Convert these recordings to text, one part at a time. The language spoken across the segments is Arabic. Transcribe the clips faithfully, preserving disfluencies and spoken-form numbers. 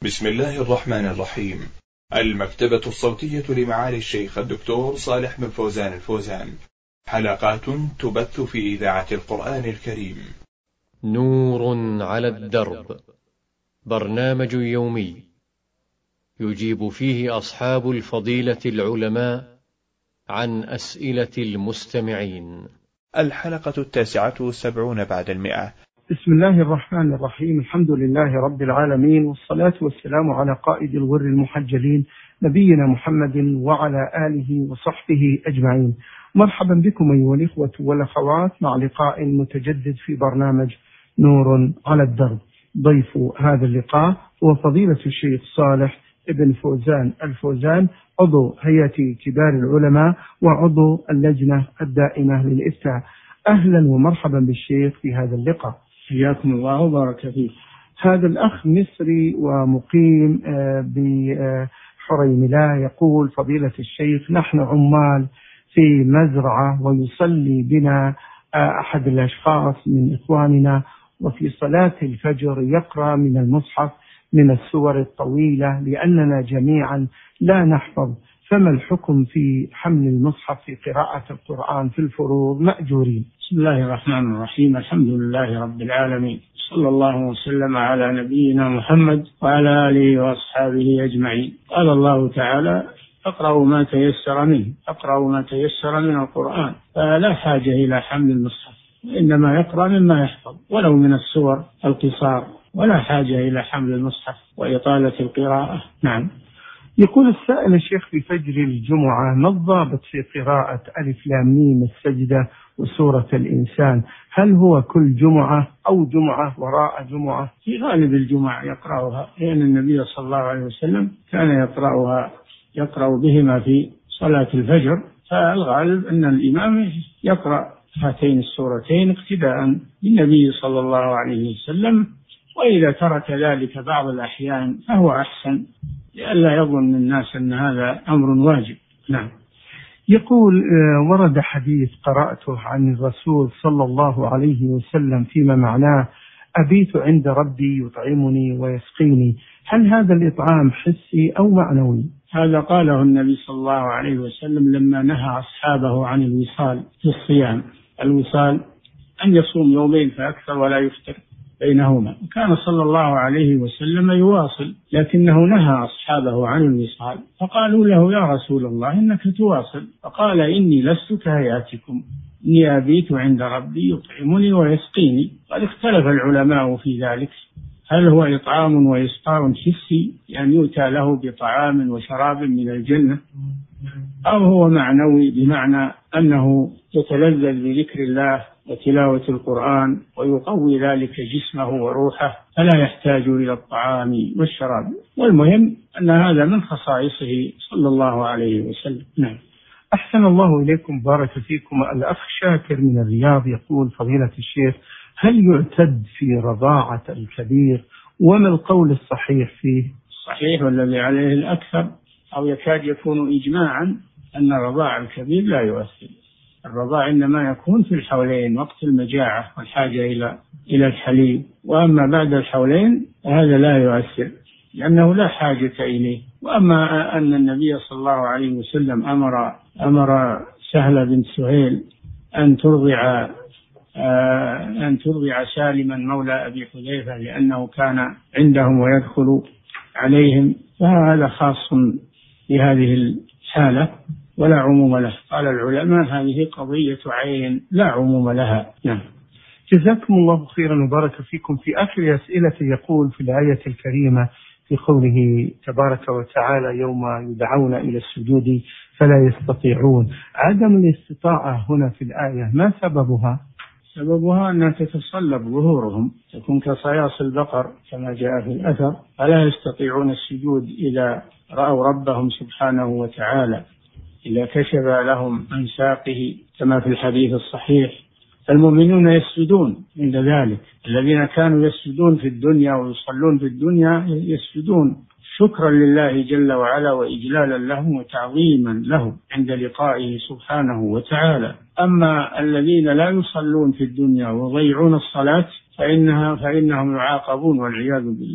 بسم الله الرحمن الرحيم. المكتبة الصوتية لمعالي الشيخ الدكتور صالح بن فوزان الفوزان، حلقات تبث في إذاعة القرآن الكريم. نور على الدرب، برنامج يومي يجيب فيه أصحاب الفضيلة العلماء عن أسئلة المستمعين. الحلقة التاسعة والسبعون بعد المئة. بسم الله الرحمن الرحيم. الحمد لله رب العالمين، والصلاة والسلام على قائد الغر المحجلين نبينا محمد وعلى آله وصحبه أجمعين. مرحبا بكم أيها الإخوة والأخوات مع لقاء متجدد في برنامج نور على الدرب. ضيف هذا اللقاء هو فضيلة الشيخ صالح بن فوزان الفوزان، عضو هيئة كبار العلماء وعضو اللجنة الدائمة للإفتاء. أهلا ومرحبا بالشيخ في هذا اللقاء. حياكم الله وبارك فيك. هذا الأخ مصري ومقيم بحريملة يقول: فضيلة الشيخ، نحن عمال في مزرعة ويصلي بنا أحد الأشخاص من إخواننا، وفي صلاة الفجر يقرأ من المصحف من السور الطويلة لأننا جميعا لا نحفظ، فما الحكم في حمل المصحف في قراءة القرآن في الفروض مأجورين؟ بسم الله الرحمن الرحيم. الحمد لله رب العالمين، صلى الله وسلم على نبينا محمد وعلى آله وأصحابه أجمعين. قال الله تعالى: اقرأوا ما تيسر منه، اقرأوا ما تيسر من القرآن، فلا حاجة إلى حمل المصحف، إنما يقرأ مما يحفظ ولو من السور القصار، ولا حاجة إلى حمل المصحف وإطالة القراءة. نعم. يقول السائل: الشيخ، في فجر الجمعة ما الضابط في قراءة ألف لام ميم السجدة وسورة الإنسان؟ هل هو كل جمعة أو جمعة وراء جمعة؟ في غالب الجمعة يقرأها، لأن النبي صلى الله عليه وسلم كان يقرأها يقرأ بهما في صلاة الفجر، فالغالب أن الإمام يقرأ هاتين السورتين اقتداء بالنبي صلى الله عليه وسلم، وإذا ترك ذلك بعض الأحيان فهو أحسن، لئلا يظن الناس أن هذا أمر واجب. نعم. يقول: ورد حديث قرأته عن الرسول صلى الله عليه وسلم فيما معناه: أبيت عند ربي يطعمني ويسقيني، هل هذا الإطعام حسي أو معنوي؟ هذا قاله النبي صلى الله عليه وسلم لما نهى أصحابه عن الوصال في الصيام. الوصال أن يصوم يومين فأكثر ولا يفطر بينهما، وكان صلى الله عليه وسلم يواصل، لكنه نهى أصحابه عن الوصال، فقالوا له: يا رسول الله إنك تواصل، فقال: إني لست كهيئتكم، إني أبيت عند ربي يطعمني ويسقيني. قد اختلف العلماء في ذلك، هل هو إطعام وإسقاء حسي، يعني يؤتى له بطعام وشراب من الجنة، أو هو معنوي بمعنى أنه يتلذذ بذكر الله وتلاوة القرآن ويقوي ذلك جسمه وروحه، فلا يحتاج إلى الطعام والشراب. والمهم أن هذا من خصائصه صلى الله عليه وسلم. نعم. أحسن الله إليكم، بارك فيكم. الأخ شاكر من الرياض يقول: فضيلة الشيخ، هل يعتد في رضاعة الكبير؟ وما القول الصحيح فيه؟ الصحيح والذي عليه الأكثر أو يكاد يكون إجماعا أن رضاع الكبير لا يؤثر. الرضاع إنما يكون في الحولين وقت المجاعة والحاجة إلى إلى الحليب، وأما بعد الحولين هذا لا يؤثر لأنه لا حاجة إليه. وأما أن النبي صلى الله عليه وسلم أمر أمر سهل بنت سهيل أن ترضع أن ترضع سالما مولى أبي حذيفة لأنه كان عندهم ويدخل عليهم، فهذا خاص بهذه الحالة ولا عموم له. قال العلماء: هذه قضية عين لا عموم لها. نعم. جزاكم الله خيرا وبارك فيكم. في آخر أسئلة يقول في الآية الكريمة في قوله تبارك وتعالى: يوم يدعون إلى السجود فلا يستطيعون، عدم الاستطاعة هنا في الآية ما سببها؟ سببها أنها تتصلب ظهورهم، تكون كصياص البقر كما جاء في الأثر، فلا يستطيعون السجود إذا رأوا ربهم سبحانه وتعالى، إذا كشف لهم عن ساقه كما في الحديث الصحيح. فالمؤمنون يسجدون عند ذلك، الذين كانوا يسجدون في الدنيا ويصلون في الدنيا يسجدون شكرا لله جل وعلا وإجلالا له وتعظيما له عند لقائه سبحانه وتعالى. أما الذين لا يصلون في الدنيا ويضيعون الصلاة فإنها فإنهم يعاقبون والعياذ بالله،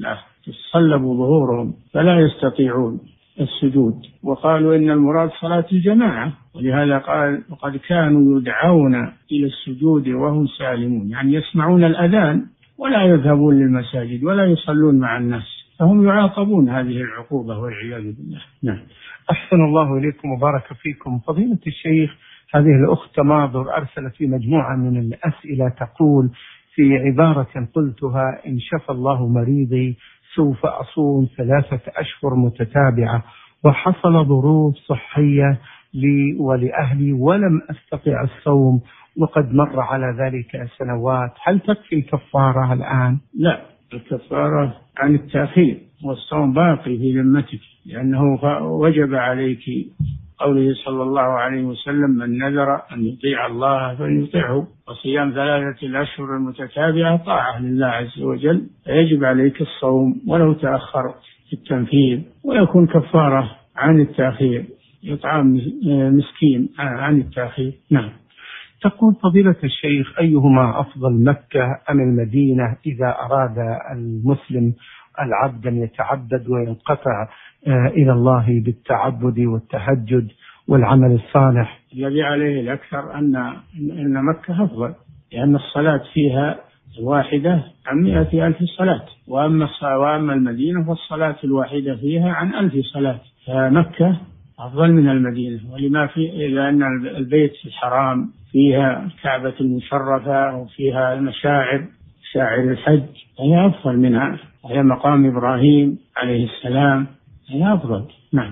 تصلب ظهورهم فلا يستطيعون السجود. وقالوا إن المراد صلاة الجماعة، ولهذا قال وقد كانوا يدعون إلى السجود وهم سالمون، يعني يسمعون الأذان ولا يذهبون للمساجد ولا يصلون مع الناس، فهم يعاقبون هذه العقوبة والعياذ بالله. نعم. أحسن الله إليكم وبارك فيكم. فضيلة الشيخ، هذه الأخت تماضر أرسلت في مجموعة من الأسئلة تقول في عبارة قلتها: إن شفى الله مريضي سوف أصوم ثلاثة أشهر متتابعة، وحصل ظروف صحية لي ولأهلي ولم أستطع الصوم وقد مر على ذلك سنوات، هل تكفي الكفارة الآن؟ لا، الكفارة عن التأخير، والصوم باقي في ذمتك، لأنه وجب عليك قوله صلى الله عليه وسلم: من نذر أن يطيع الله فليطيعه، وصيام ثلاثة الأشهر المتتابعة طاعة لله عز وجل، فيجب عليك الصوم ولو تأخر في التنفيذ، ويكون كفارة عن التأخير، يطعم مسكين عن التأخير. نعم. تقول فضيلة الشيخ: أيهما أفضل، مكة أم المدينة، إذا أراد المسلم العبد أن يتعبد وينقطع إلى الله بالتعبد والتهجد والعمل الصالح؟ الذي عليه الأكثر أن أن مكة أفضل، لأن الصلاة فيها الواحدة عن مئة ألف صلاة، وأما وأما المدينة فالصلاة الواحدة فيها عن ألف صلاة، فمكة أفضل من المدينة. ولما في لأن البيت الحرام فيها الكعبة المشرفة وفيها المشاعر شاعر الحج، هي أفضل منها، وهي مقام إبراهيم عليه السلام، هي أفضل. نعم.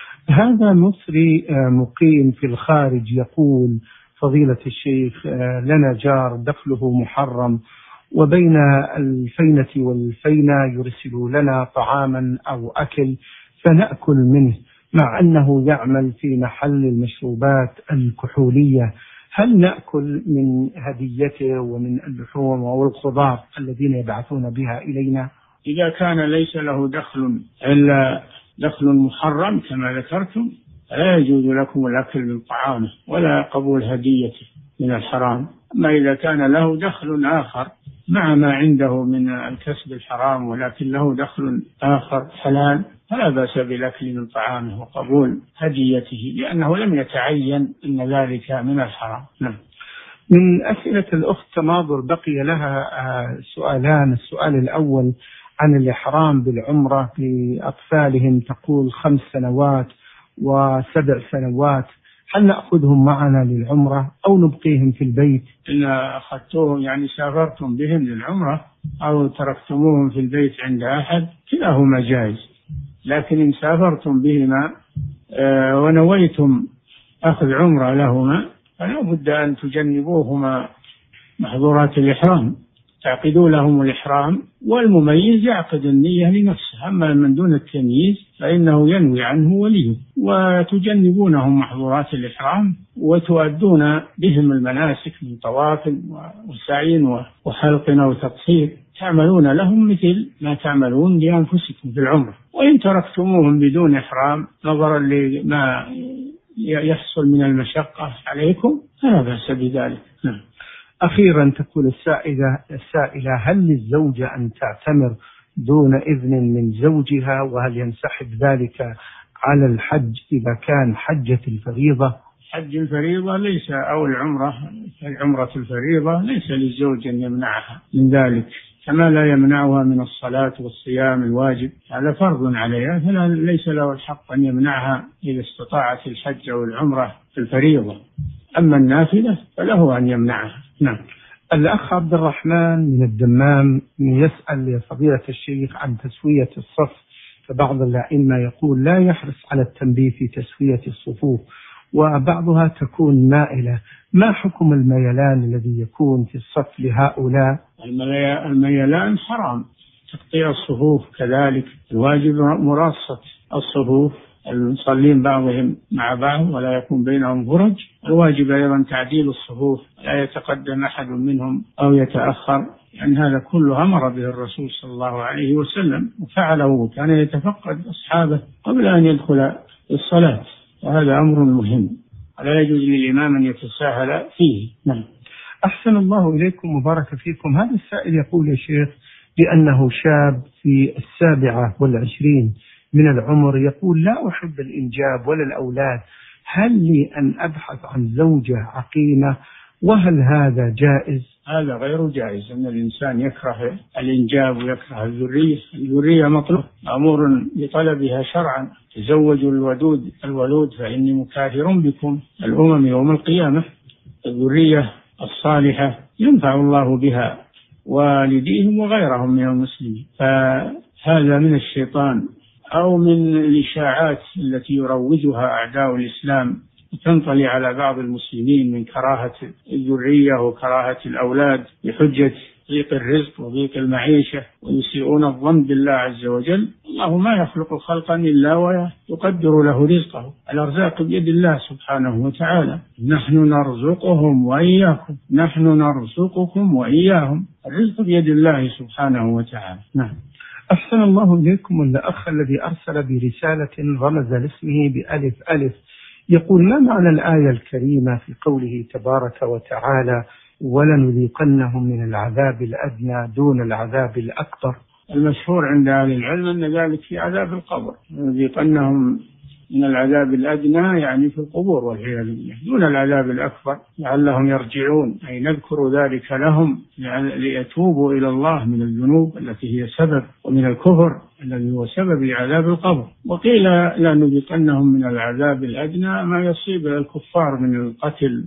هذا مصري مقيم في الخارج يقول: فضيلة الشيخ، لنا جار دخله محرم، وبين الفينة والفينة يرسل لنا طعاما أو أكل فنأكل منه، مع أنه يعمل في محل المشروبات الكحولية، هل نأكل من هديته ومن اللحوم والخضار الذين يبعثون بها إلينا؟ إذا كان ليس له دخل إلا دخل محرم كما ذكرتم، لا يجوز لكم الأكل من طعامه ولا قبول هديته من الحرام. أما إذا كان له دخل آخر مع ما عنده من الكسب الحرام ولكن له دخل آخر حلال، فلا بأس بالأكل من طعامه وقبول هديته، لأنه لم يتعين أن ذلك من الحرام. نعم. من أسئلة الأخت تماضر بقي لها سؤالان. السؤال الأول عن الإحرام بالعمرة لأطفالهم، تقول خمس سنوات وسبع سنوات، هل نأخذهم معنا للعمرة أو نبقيهم في البيت؟ إن أخذتوهم يعني سافرتم بهم للعمرة أو تركتموهم في البيت عند أحد كلاهما جائز، لكن إن سافرتم بهما آه ونويتم أخذ عمرة لهما فلا بد أن تجنبوهما محظورات الإحرام، تعقدوا لهم الإحرام، والمميز يعقد النية لنفسه، أما من دون التمييز فإنه ينوي عنه وليه، وتجنبونهم محظورات الإحرام وتؤدون بهم المناسك من طواف وسعي وحلق وتقصير، تعملون لهم مثل ما تعملون لأنفسكم في العمرة. وإن تركتموهم بدون إحرام نظرا لما يحصل من المشقة عليكم فلا بأس بذلك. نعم. أخيرا تقول السائلة السائلة: هل للزوجة أن تعتمر دون إذن من زوجها، وهل ينسحب ذلك على الحج إذا كان حجة الفريضة؟ حج الفريضة ليس أو العمرة العمرة الفريضة ليس للزوج أن يمنعها من ذلك، كما لا يمنعها من الصلاة والصيام الواجب، هذا فرض عليها، فلا ليس له الحق أن يمنعها إذا استطاعت الحج أو العمرة الفريضة. أما النافلة فله أن يمنعها. نعم. الأخ عبد الرحمن من الدمام يسأل فضيلة الشيخ عن تسوية الصف، فبعض الأئمة يقول لا يحرص على التنبيه في تسوية الصفوف، وبعضها تكون مائلة، ما حكم الميلان الذي يكون في الصف لهؤلاء؟ الميلان حرام، تقطيع الصفوف كذلك، الواجب مراصة الصفوف، المصلين بعضهم مع بعض ولا يكون بينهم فرج، الواجب أيضا تعديل الصفوف، لا يتقدم أحد منهم أو يتأخر، يعني هذا كله أمر به الرسول صلى الله عليه وسلم وفعله، وكان يتفقد أصحابه قبل أن يدخل الصلاة، وهذا أمر مهم لا يجوز للإمام أن يتساهل فيه. نعم. أحسن الله إليكم وبارك فيكم. هذا السائل يقول: يا شيخ، بأنه شاب في السابعة والعشرين من العمر يقول لا أحب الإنجاب ولا الأولاد، هل لي أن أبحث عن زوجة عقيمة وهل هذا جائز؟ هذا غير جائز، أن الإنسان يكره الإنجاب ويكره الذرية. الذرية مطلوب مأمور بطلبها شرعا. تزوجوا الودود الولود فإني مكاثر بكم الأمم يوم القيامة. الذرية الصالحة ينفع الله بها والديهم وغيرهم من المسلمين. فهذا من الشيطان أو من الإشاعات التي يروجها أعداء الإسلام تنطلي على بعض المسلمين من كراهة الذرية وكراهة الأولاد بحجة ضيق الرزق وضيق المعيشة، ويسيئون الظن بالله عز وجل. الله ما يخلق خلقا إلا ويقدر له رزقه. الأرزاق بيد الله سبحانه وتعالى. نحن نرزقهم وإياكم نحن نرزقكم وإياهم. الرزق بيد الله سبحانه وتعالى. نعم. أحسن الله إليكم. الأخ الذي أرسل برسالة رمز لاسمه بألف ألف يقول: ما معنى الآية الكريمة في قوله تبارك وتعالى: ولنذيقنهم من العذاب الأدنى دون العذاب الأكبر؟ المشهور عند أهل العلم أن ذلك في عذاب القبر. نذيقنهم من العذاب الأدنى يعني في القبور والعياذ بالله، دون العذاب الأكبر لعلهم يرجعون، أي نذكر ذلك لهم ليتوبوا إلى الله من الذنوب التي هي سبب، ومن الكفر الذي هو سبب لعذاب القبر. وقيل لا نذيقنهم من العذاب الأدنى ما يصيب الكفار من القتل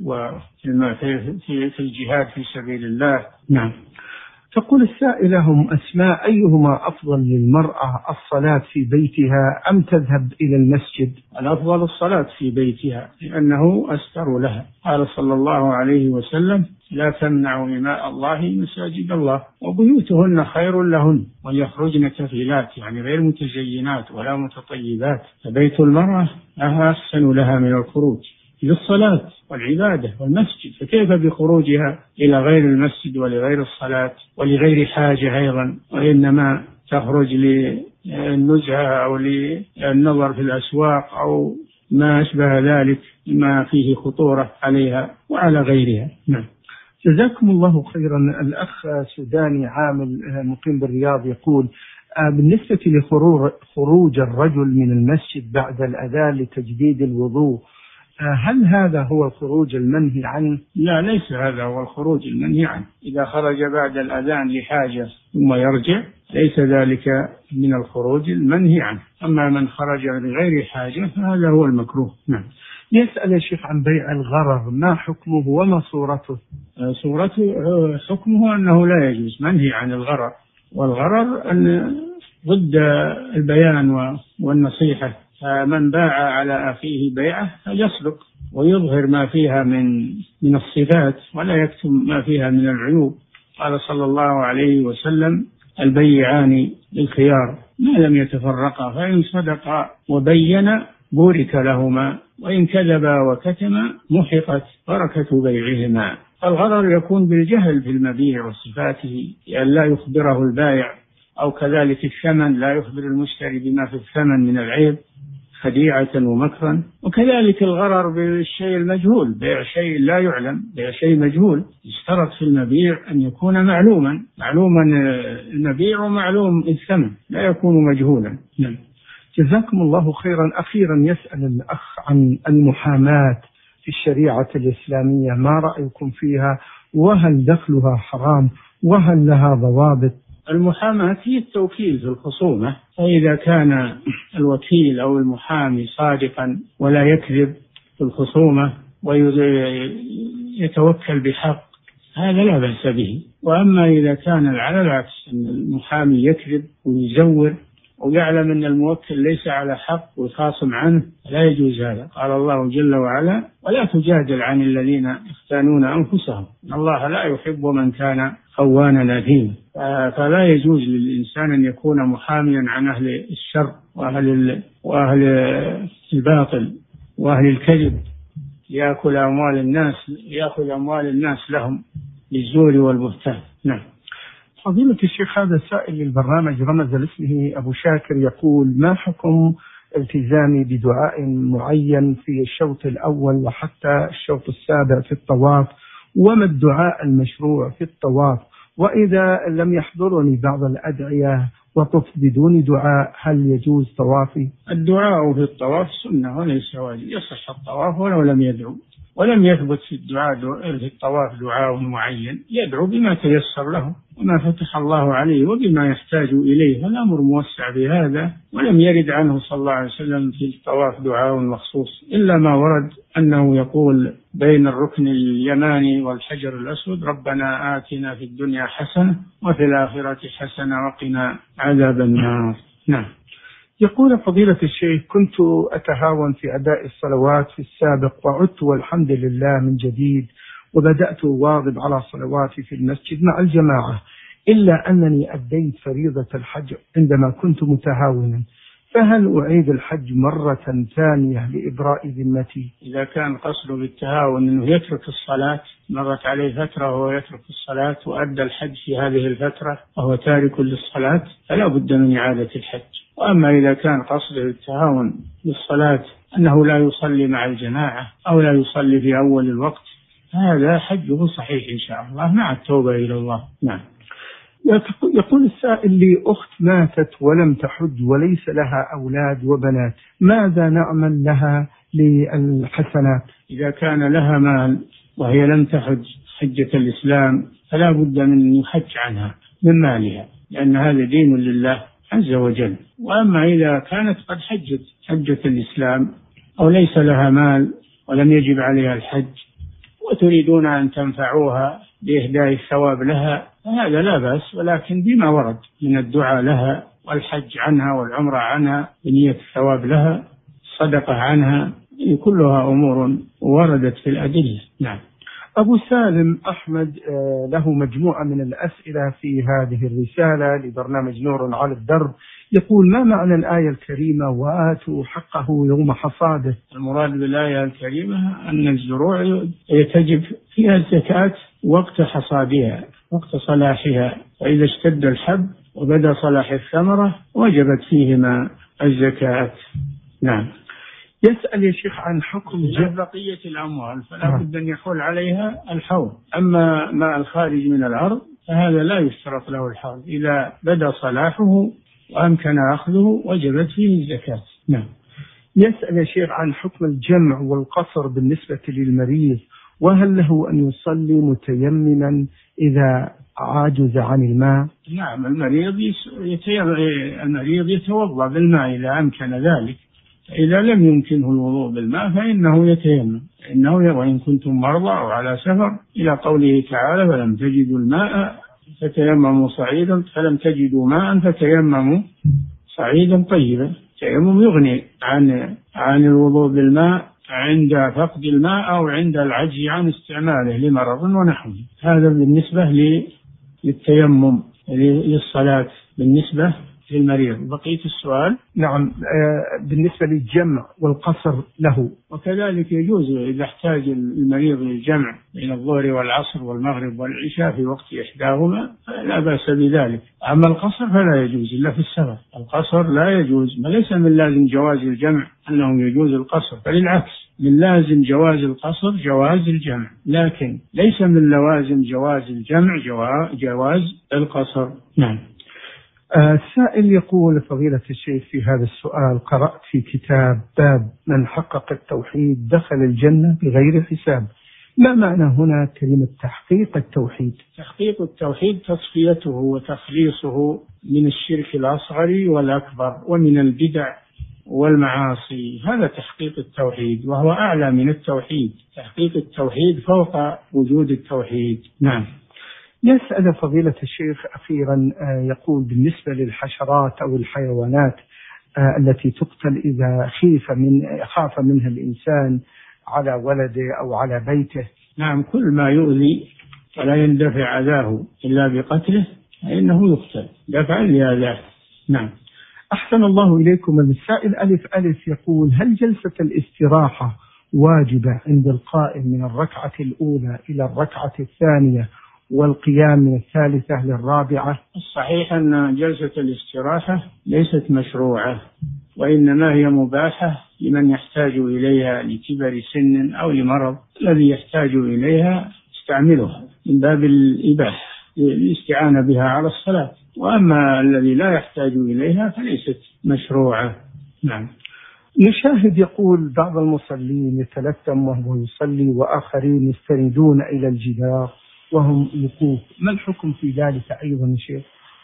وفي الجهاد في سبيل الله. نعم. تقول السائلة: هم أسماء، أيهما أفضل للمرأة، الصلاة في بيتها أم تذهب إلى المسجد؟ الأفضل الصلاة في بيتها لأنه أستر لها. قال صلى الله عليه وسلم: لا تمنعوا إماء الله مساجد الله وبيوتهن خير لهن وليخرجن تفضيلات، يعني غير متزينات ولا متطيبات. فبيت المرأة أحسن لها من الخروج للصلاة والعبادة والمسجد، فكيف بخروجها إلى غير المسجد ولغير الصلاة ولغير حاجة أيضا، وإنما تخرج للنزهة أو للنظر في الأسواق أو ما أشبه ذلك ما فيه خطورة عليها وعلى غيرها. نعم. جزاكم الله خيرا. الأخ سوداني عامل مقيم بالرياض يقول: بالنسبة لخروج الرجل من المسجد بعد الأذان لتجديد الوضوء، هل هذا هو الخروج المنهي عنه؟ لا، ليس هذا هو الخروج المنهي عنه. إذا خرج بعد الأذان لحاجة ثم يرجع ليس ذلك من الخروج المنهي عنه. أما من خرج لغير حاجة فهذا هو المكروه. نعم. يسأل الشيخ عن بيع الغرر، ما حكمه وما صورته؟ صورته حكمه أنه لا يجوز، منهي عن الغرر. والغرر أن ضد البيان والنصيحة. فمن باع على أخيه بيعة فليصدق ويظهر ما فيها من من الصفات ولا يكتم ما فيها من العيوب. قال صلى الله عليه وسلم: البيعان بالخيار ما لم يتفرقا، فإن صدقا وبين بورك لهما وإن كذبا وكتما محقت بركة بيعهما. الغرر يكون بالجهل في المبيع وصفاته، لأن لا يخبره البائع، أو كذلك الثمن لا يخبر المشتري بما في الثمن من العيب خديعة ومكرا. وكذلك الغرر بالشيء المجهول، بيع شيء لا يعلم، بيع شيء مجهول. يشترط في المبيع أن يكون معلوما معلوما المبيع ومعلوم الثمن، لا يكون مجهولا. نعم. جزاكم الله خيرا. أخيرا يسأل الأخ عن المحاماة في الشريعة الإسلامية، ما رأيكم فيها، وهل دخلها حرام، وهل لها ضوابط؟ المحاماة هي التوكيل في الخصومة، فإذا كان الوكيل أو المحامي صادقا ولا يكذب في الخصومة ويتوكل بحق هذا لا بأس به. وأما إذا كان على العكس، أن المحامي يكذب ويزور ويعلم أن الموكل ليس على حق ويخاصم عنه لا يجوز هذا. قال الله جل وعلا: ولا تجادل عن الذين يختانون أنفسهم إن الله لا يحب من كان خوانا أثيما. فلا يجوز للإنسان أن يكون محاميا عن أهل الشر وأهل, وأهل الباطل وأهل الكذب يأكل أموال الناس يأخذ أموال الناس لهم بالزور والبهتان. نعم. فضيلة الشيخ، هذا سائل للبرنامج رمز لاسمه أبو شاكر يقول: ما حكم التزامي بدعاء معين في الشوط الأول وحتى الشوط السابع في الطواف، وما الدعاء المشروع في الطواف، وإذا لم يحضرني بعض الأدعية وطف بدون دعاء هل يجوز طوافي؟ الدعاء في الطواف سنة وليس واجب، يصح الطواف ولو لم يدعو، ولم يثبت في الدعاء في الطواف دعاء معين، يدعو بما تيسر له وما فتح الله عليه وبما يحتاج إليه، الأمر موسع بهذا. ولم يرد عنه صلى الله عليه وسلم في الطواف دعاء مخصوص إلا ما ورد أنه يقول بين الركن اليماني والحجر الأسود ربنا آتنا في الدنيا حسنة وفي الآخرة حسنة وقنا عذاب النار. نعم. يقول فضيلة الشيخ كنت أتهاون في أداء الصلوات في السابق وعدت والحمد لله من جديد وبدأت أواظب على صلواتي في المسجد مع الجماعة، إلا أنني أديت فريضة الحج عندما كنت متهاونا، فهل أعيد الحج مرة ثانية لإبراء ذمتي؟ إذا كان قصده بالتهاون أنه يترك الصلاة، مرت عليه فترة وهو يترك الصلاة وأدى الحج في هذه الفترة وهو تارك للصلاة فلا بد من إعادة الحج. وأما إذا كان قصده التهاون بالصلاة أنه لا يصلي مع الجماعة أو لا يصلي في أول الوقت هذا حجه صحيح إن شاء الله مع التوبة إلى الله. نعم. يقول السائل لي أخت ماتت ولم تحج وليس لها أولاد وبنات، ماذا نعمل لها للحسنات؟ إذا كان لها مال وهي لم تحج حجة الإسلام فلا بد من أن يحج عنها من مالها، لأن هذا دين لله عز وجل. وأما إذا كانت قد حجت حجة الإسلام أو ليس لها مال ولم يجب عليها الحج وتريدون أن تنفعوها بإهداء الثواب لها فهذا لا بأس، ولكن بما ورد من الدعاء لها والحج عنها والعمرة عنها بنية الثواب لها، الصدقة عنها، كلها أمور وردت في الأدلة. نعم. أبو سالم أحمد له مجموعة من الأسئلة في هذه الرسالة لبرنامج نور على الدرب، يقول ما معنى الآية الكريمة وآتوا حقه يوم حصاده؟ المراد بالآية الكريمة أن الزروع يتجب فيها الزكاة وقت حصادها وقت صلاحها، وإذا اشتد الحب وبدأ صلاح الثمرة وجبت فيهما الزكاة. نعم. يسأل يا شيخ عن حكم بقية الأموال فلا بد أن يحول عليها الحول، أما ما الخارج من الأرض فهذا لا يشترط له الحول، إذا بدأ صلاحه وأمكن أخذه وجبت فيه الزكاة. نعم. يسأل يا شيخ عن حكم الجمع والقصر بالنسبة للمريض، وهل له أن يصلي متيمما إذا عاجز عن الماء؟ نعم. المريض المريض يتوضأ بالماء إذا أمكن ذلك، إذا لم يمكنه الوضوء بالماء فإنه يتيمم، إنه وإن كنتم مرضى أو على سفر إلى قوله تعالى فلم تجدوا الماء فتيمموا صعيدا فلم تجدوا ماء فتيمموا صعيدا طيبا. التيمم يغني عن عن الوضوء بالماء عند فقد الماء أو عند العجز عن استعماله لمرض ونحوه. هذا بالنسبة للتيمم للصلاة بالنسبة للمريض. بقية السؤال. نعم. بالنسبة للجمع والقصر له وكذلك يجوز إذا احتاج المريض للجمع بين الظهر والعصر والمغرب والعشاء في وقت إحداهما لا بأس بذلك. أما القصر فلا يجوز إلا في السفر، القصر لا يجوز، ما ليس من لازم جواز الجمع أنه يجوز القصر، فللعكس من لازم جواز القصر جواز الجمع، لكن ليس من لوازم جواز الجمع جواز القصر. نعم. السائل يقول فضيلة الشيخ في هذا السؤال قرأت في كتاب باب من حقق التوحيد دخل الجنة بغير حساب، ما معنى هنا كلمة تحقيق التوحيد؟ تحقيق التوحيد تصفيته وتخليصه من الشرك الأصغر والأكبر ومن البدع والمعاصي، هذا تحقيق التوحيد وهو أعلى من التوحيد، تحقيق التوحيد فوق وجود التوحيد. نعم. يسأل فضيلة الشيخ أخيرا يقول بالنسبة للحشرات أو الحيوانات التي تقتل إذا خيف من خاف منها الإنسان على ولده أو على بيته. نعم. كل ما يؤذي ولا يندفع أذاه إلا بقتله فإنه يقتل دفعا لأذاه. نعم. أحسن الله إليكم. السائل ألف ألف يقول هل جلسة الاستراحة واجبة عند القائم من الركعة الأولى إلى الركعة الثانية والقيام من الثالثة للرابعة؟ الصحيح أن جلسة الاستراحة ليست مشروعة، وإنما هي مباحة لمن يحتاج إليها لكبر سن أو لمرض، الذي يحتاج إليها استعملها من باب الإباحة. للاستعانة بها على الصلاة. وأما الذي لا يحتاج إليها فليست مشروعة. نعم. نشاهد يقول بعض المصلين يتلثم وهو يصلي وآخرين يستندون إلى الجدار وهم وقوف، ما الحكم في ذلك أيضا شيخ؟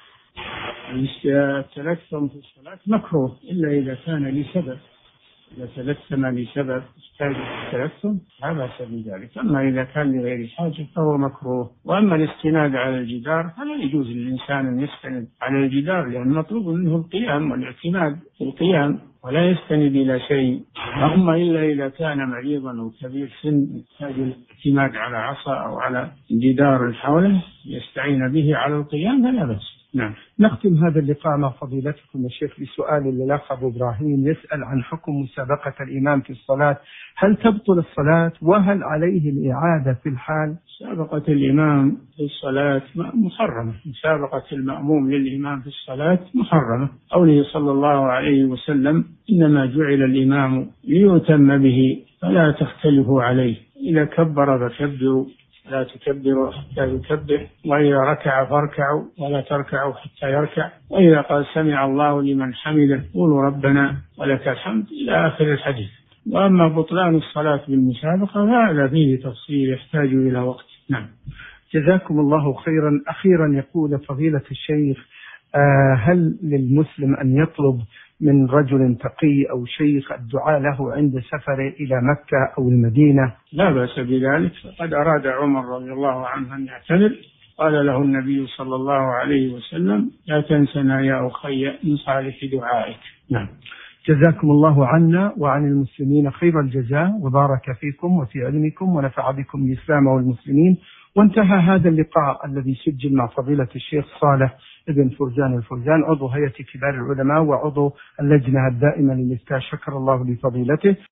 التلثم في الصلاة مكروه إلا إذا كان لسبب، إذا تلثم لسبب يحتاج التلثم لا بأس بذلك، أما إذا كان لغير حاجة فهو مكروه. وأما الاستناد على الجدار فلا يجوز للإنسان أن يستند على الجدار، لأن مطلوب منه القيام والاعتماد في القيام ولا يستند إلى شيء، اللهم إلا إذا كان مريضا أو كبير سن يحتاج الاعتماد على عصا أو على جدار حوله يستعين به على القيام فلا بأس. نعم. نختم هذا اللقاء مع فضيلتكم الشيخ بسؤال للأخ أبو إبراهيم يسأل عن حكم مسابقة الإمام في الصلاة، هل تبطل الصلاة وهل عليه الإعادة في الحال؟ مسابقة الإمام في الصلاة محرمة، مسابقة المأموم للإمام في الصلاة محرمة، قوله صلى الله عليه وسلم إنما جعل الإمام ليؤتم به فلا تختلفوا عليه، إذا كبر فكبروا لا تكبروا حتى يكبر، وإذا ركع فاركعوا ولا تركعوا حتى يركع، وإذا قال سمع الله لمن حمده قولوا ربنا ولك الحمد إلى آخر الحديث. وأما بطلان الصلاة بالمسابقة فهذا فيه تفصيل يحتاج إلى وقت. نعم. جزاكم الله خيرا. أخيرا يقول فضيلة الشيخ آه هل للمسلم أن يطلب من رجل تقي أو شيخ الدعاء له عند سفره إلى مكة أو المدينة؟ لا بأس بذلك، فقد أراد عمر رضي الله عنه أن يعتمر، قال له النبي صلى الله عليه وسلم لا تنسنا يا أخي من صالح دعائك. نعم. جزاكم الله عنا وعن المسلمين خير الجزاء وبارك فيكم وفي علمكم ونفع بكم الإسلام والمسلمين. وانتهى هذا اللقاء الذي سجل مع فضيلة الشيخ صالح ابن فوزان الفوزان عضو هيئة كبار العلماء وعضو اللجنة الدائمة للإفتاء، شكر الله لفضيلته.